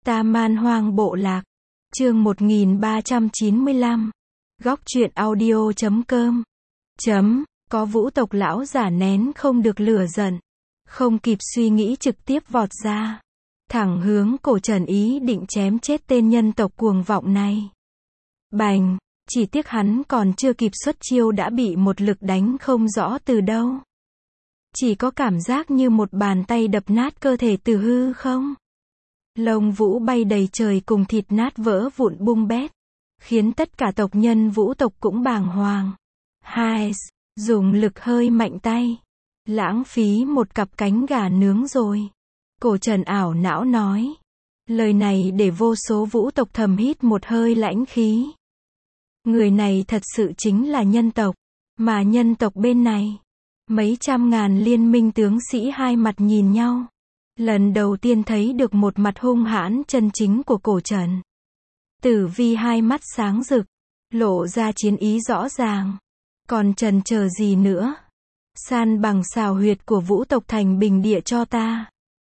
Ta Man Hoang Bộ Lạc. Chương 1395. Góc truyện audio.com. Có vũ tộc lão giả nén không được lửa giận. Không kịp suy nghĩ trực tiếp vọt ra. Thẳng hướng cổ Trần ý định chém chết tên nhân tộc cuồng vọng này. Bành! Chỉ tiếc hắn còn chưa kịp xuất chiêu đã bị một lực đánh không rõ từ đâu. Chỉ có cảm giác như một bàn tay đập nát cơ thể từ hư không. Lông vũ bay đầy trời cùng thịt nát vỡ vụn bung bét. Khiến tất cả tộc nhân vũ tộc cũng bàng hoàng. Hai, dùng lực hơi mạnh tay. Lãng phí một cặp cánh gà nướng rồi. Cổ Trần ảo não nói. Lời này để vô số vũ tộc thầm hít một hơi lãnh khí. Người này thật sự chính là nhân tộc. Mà nhân tộc bên này. Mấy trăm ngàn liên minh tướng sĩ hai mặt nhìn nhau. Lần đầu tiên thấy được một mặt hung hãn chân chính của cổ Trần. Tử Vi hai mắt sáng rực. Lộ ra chiến ý rõ ràng. Còn chần chờ gì nữa? San bằng xào huyệt của vũ tộc thành bình địa cho ta.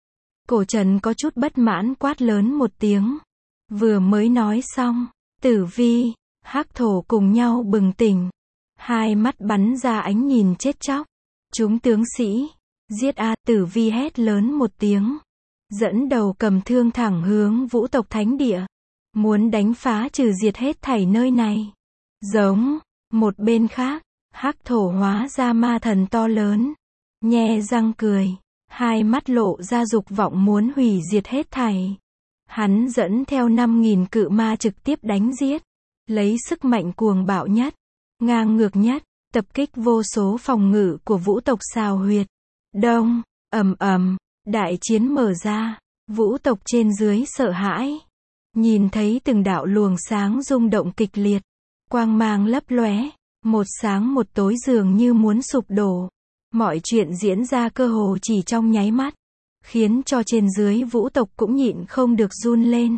Cổ Trần có chút bất mãn quát lớn một tiếng. Vừa mới nói xong. Tử Vi, Hắc Thổ cùng nhau bừng tỉnh. Hai mắt bắn ra ánh nhìn chết chóc. Chúng tướng sĩ. Giết a! Tử Vi hét lớn một tiếng. Dẫn đầu cầm thương thẳng hướng vũ tộc thánh địa. Muốn đánh phá trừ diệt hết thảy nơi này. Giống. Một bên khác. Hắc Thổ hóa ra ma thần to lớn. Nhe răng cười. Hai mắt lộ ra dục vọng muốn hủy diệt hết thảy. Hắn dẫn theo 5.000 cự ma trực tiếp đánh giết. Lấy sức mạnh cuồng bạo nhất. Ngang ngược nhất. Tập kích vô số phòng ngự của vũ tộc xào huyệt. Đông, ầm ầm, đại chiến mở ra. Vũ tộc trên dưới sợ hãi. Nhìn thấy từng đạo luồng sáng rung động kịch liệt. Quang mang lấp lóe. Một sáng một tối dường như muốn sụp đổ. Mọi chuyện diễn ra cơ hồ chỉ trong nháy mắt. Khiến cho trên dưới vũ tộc cũng nhịn không được run lên.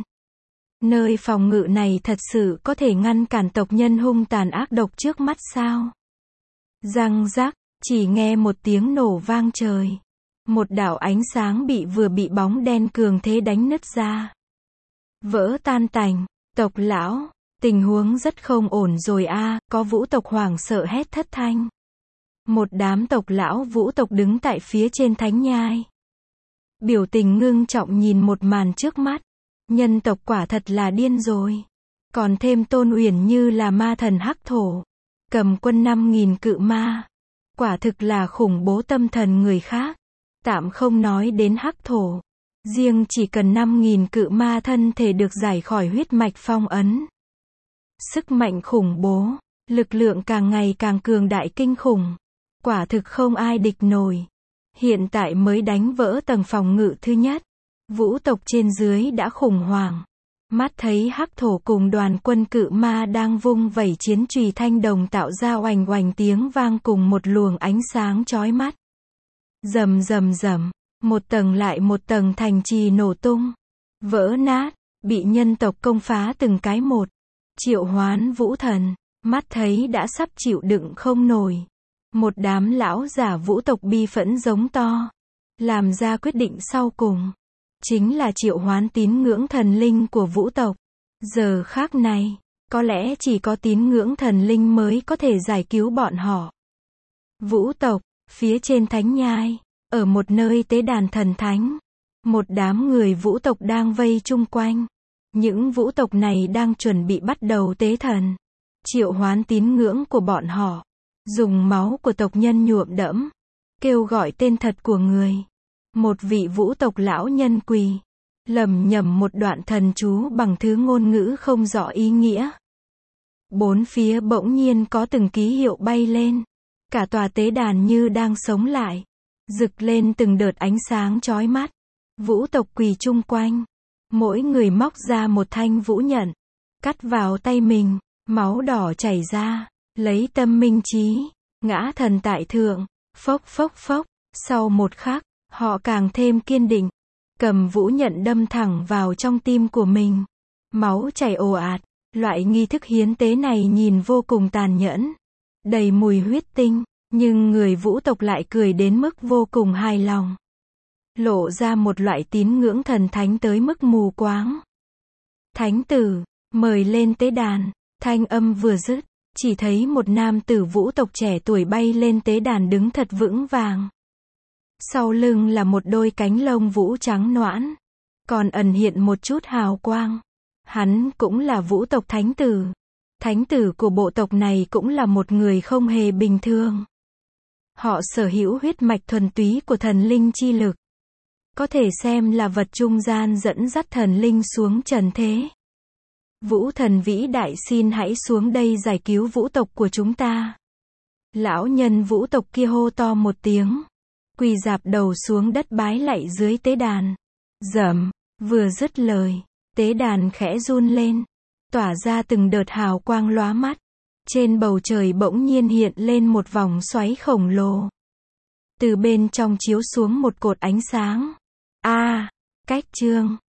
Nơi phòng ngự này thật sự có thể ngăn cản tộc nhân hung tàn ác độc trước mắt sao? Răng rắc, chỉ nghe một tiếng nổ vang trời. Một đạo ánh sáng vừa bị bóng đen cường thế đánh nứt ra. Vỡ tan tành, tộc lão, tình huống rất không ổn rồi a, có vũ tộc hoảng sợ hét thất thanh. Một đám tộc lão vũ tộc đứng tại phía trên thánh nhai. Biểu tình ngưng trọng nhìn một màn trước mắt. Nhân tộc quả thật là điên rồi. Còn thêm Tôn Uyển như là ma thần Hắc Thổ. Cầm quân 5.000 cự ma. Quả thực là khủng bố tâm thần người khác. Tạm không nói đến Hắc Thổ. Riêng chỉ cần 5.000 cự ma thân thể được giải khỏi huyết mạch phong ấn. Sức mạnh khủng bố. Lực lượng càng ngày càng cường đại kinh khủng. Quả thực không ai địch nổi. Hiện tại mới đánh vỡ tầng phòng ngự thứ nhất. Vũ tộc trên dưới đã khủng hoảng. Mắt thấy Hắc Thổ cùng đoàn quân cự ma đang vung vẩy chiến chùy thanh đồng tạo ra oành oành tiếng vang cùng một luồng ánh sáng chói mắt. Rầm rầm rầm, một tầng lại một tầng thành trì nổ tung, vỡ nát, bị nhân tộc công phá từng cái một. Triệu Hoán Vũ Thần, mắt thấy đã sắp chịu đựng không nổi. Một đám lão giả vũ tộc bi phẫn giống to. Làm ra quyết định sau cùng. Chính là triệu hoán tín ngưỡng thần linh của vũ tộc. Giờ khác này, có lẽ chỉ có tín ngưỡng thần linh mới có thể giải cứu bọn họ. Vũ tộc, phía trên thánh nhai, ở một nơi tế đàn thần thánh. Một đám người vũ tộc đang vây chung quanh. Những vũ tộc này đang chuẩn bị bắt đầu tế thần. Triệu hoán tín ngưỡng của bọn họ. Dùng máu của tộc nhân nhuộm đẫm. Kêu gọi tên thật của người. Một vị vũ tộc lão nhân quỳ. Lẩm nhẩm một đoạn thần chú bằng thứ ngôn ngữ không rõ ý nghĩa. Bốn phía bỗng nhiên có từng ký hiệu bay lên. Cả tòa tế đàn như đang sống lại. Rực lên từng đợt ánh sáng chói mắt. Vũ tộc quỳ chung quanh. Mỗi người móc ra một thanh vũ nhận. Cắt vào tay mình. Máu đỏ chảy ra. Lấy tâm minh trí. Ngã thần tại thượng. Phốc phốc phốc. Sau một khắc. Họ càng thêm kiên định. Cầm vũ nhận đâm thẳng vào trong tim của mình. Máu chảy ồ ạt. Loại nghi thức hiến tế này nhìn vô cùng tàn nhẫn. Đầy mùi huyết tinh. Nhưng người vũ tộc lại cười đến mức vô cùng hài lòng. Lộ ra một loại tín ngưỡng thần thánh tới mức mù quáng. Thánh tử, mời lên tế đàn. Thanh âm vừa dứt, chỉ thấy một nam tử vũ tộc trẻ tuổi bay lên tế đàn đứng thật vững vàng. Sau lưng là một đôi cánh lông vũ trắng nõn, còn ẩn hiện một chút hào quang. Hắn cũng là vũ tộc thánh tử. Thánh tử của bộ tộc này cũng là một người không hề bình thường. Họ sở hữu huyết mạch thuần túy của thần linh chi lực. Có thể xem là vật trung gian dẫn dắt thần linh xuống trần thế. Vũ thần vĩ đại, xin hãy xuống đây giải cứu vũ tộc của chúng ta. Lão nhân vũ tộc kia hô to một tiếng, quỳ rạp đầu xuống đất bái lạy dưới tế đàn. Rầm, vừa dứt lời, tế đàn khẽ run lên, tỏa ra từng đợt hào quang lóa mắt. Trên bầu trời bỗng nhiên hiện lên một vòng xoáy khổng lồ. Từ bên trong chiếu xuống một cột ánh sáng. Cách chương